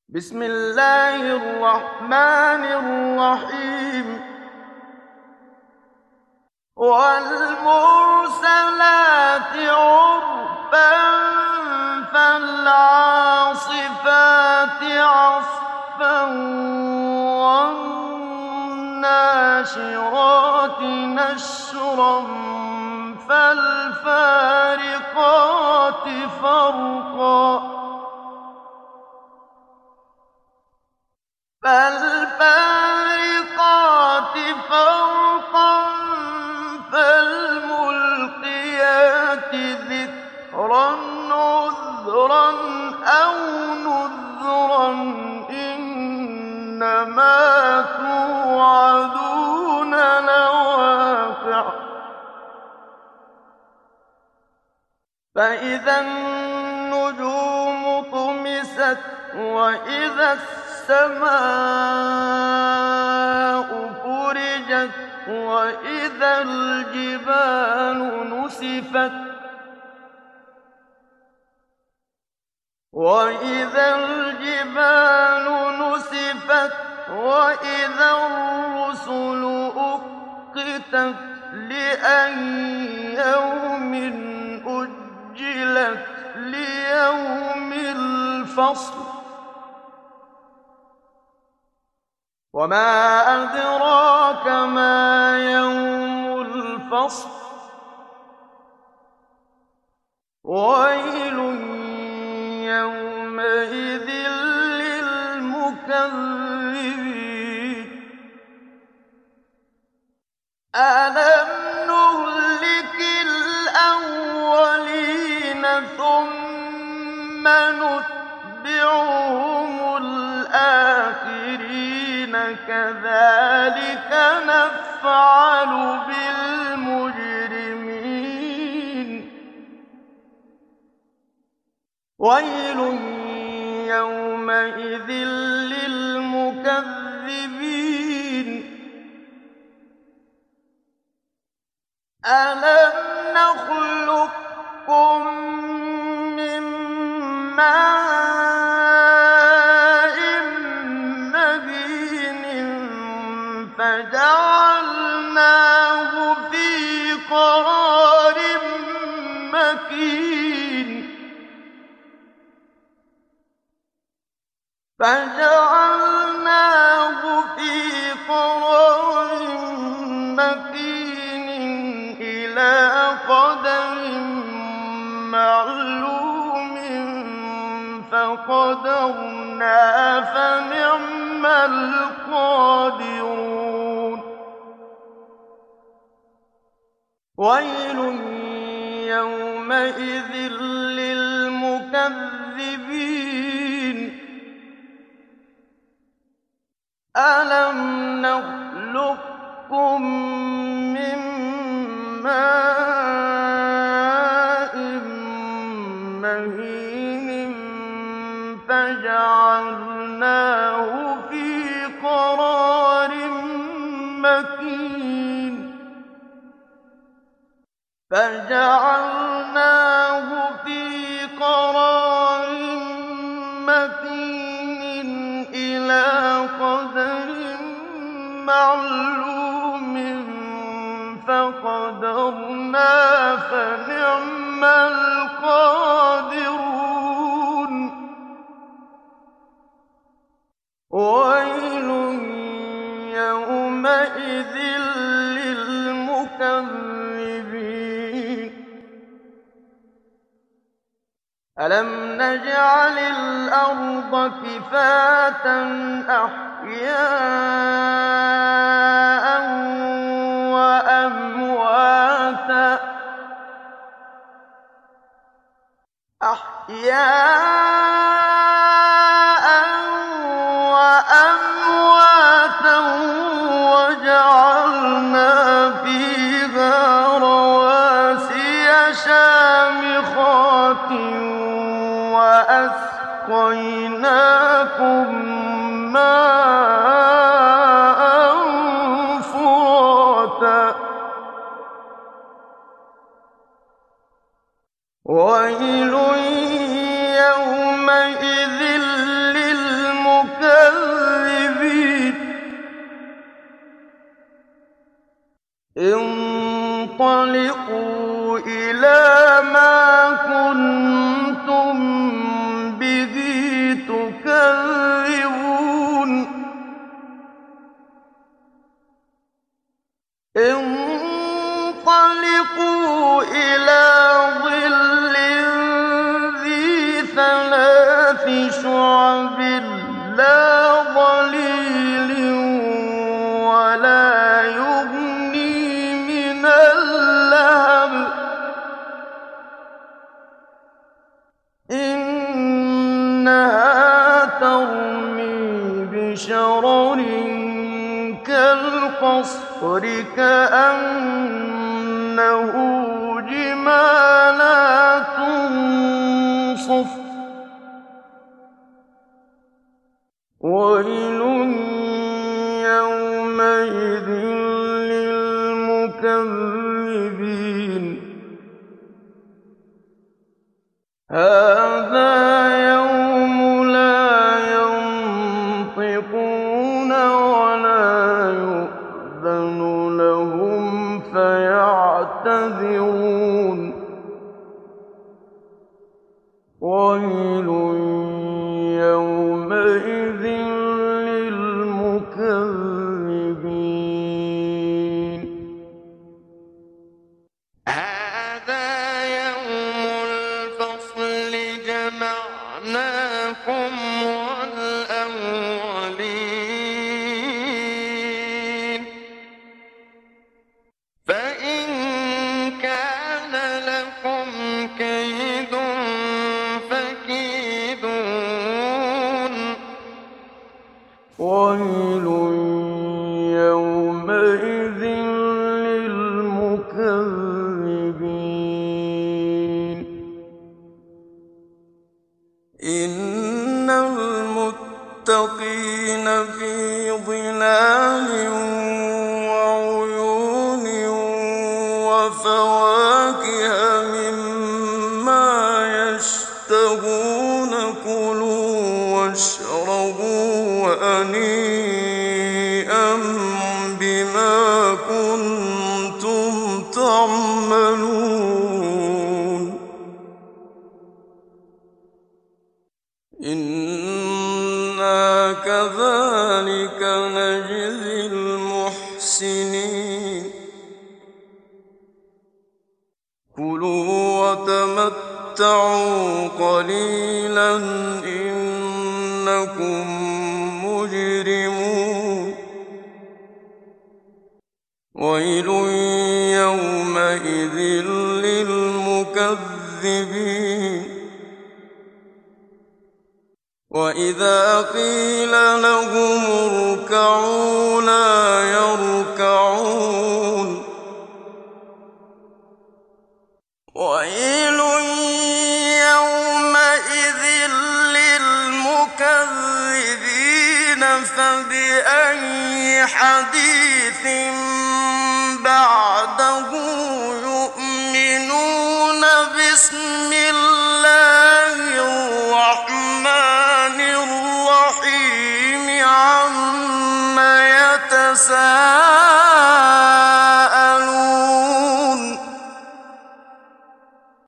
بسم الله الرحمن الرحيم والمرسلات عرفا فالعاصفات عصفا والناشرات نشرا فالفارقات فرقا فالملقيات ذكرا عذرا أو نذرا إنما توعدون لواقع فإذا النجوم طمست وإذا السماء فرجت وإذا الجبال نسفت وإذا الرسل أقتت لأي يوم أجلت ليوم الفصل وما أدراك ما يوم الفصل ويل يومئذ للمكذبين ألم نهلك الأولين ثم نتبعهم الآخرين كذلك نفعل بالمجرمين ويل يومئذ للمكذبين ألم نخلقكم من ماء مهين فجعلناه في قرار مكين إلى قدر معلوم فقدرنا فنعم القادرون ويل يومئذ للمكذبين ألم نخلقكم من ماء مهين فجعلناه في قرار مكين إلى قدر معلوم فقدرنا فنعم القادرون ويل يومئذ للمكذبين ألم نجعل الأرض كفاتا أحياء وأمواتا وجعلنا فيها رواسي شامخات وأسقيناكم ماء فراتا ويل يومئذ للمكذبين انطلقوا إلى ما كنتم به تكذبون انطلقوا إلى ظل ذي ثلاث شعب لا ظليل ولا يغني من اللهب إنها ترمي بشرر كالقصر كأنه جمالات صفر ويل يومئذ للمكذبين هذا يوم لا ينطقون ولا يؤذن لهم فيعتذرون ويل يومئذ للمكذبين هذا يوم الفصل جمعناكم والأولين فإن كان لكم كيد فكيدون ويل يومئذ للمكذبين إن المتقين في ظلال وعيون وفواكه مما يشتهون كلوا واشربوا هنيئا بما كنتم تعملون إنا كذلك نجزي المحسنين كلوا وتمتعوا قليلا إنكم مجرمون ويل يومئذ للمكذبين وإذا قيل لهم اركعوا لا يركعون ويل يومئذ للمكذبين فبأي حديث بعده يؤمنون باسم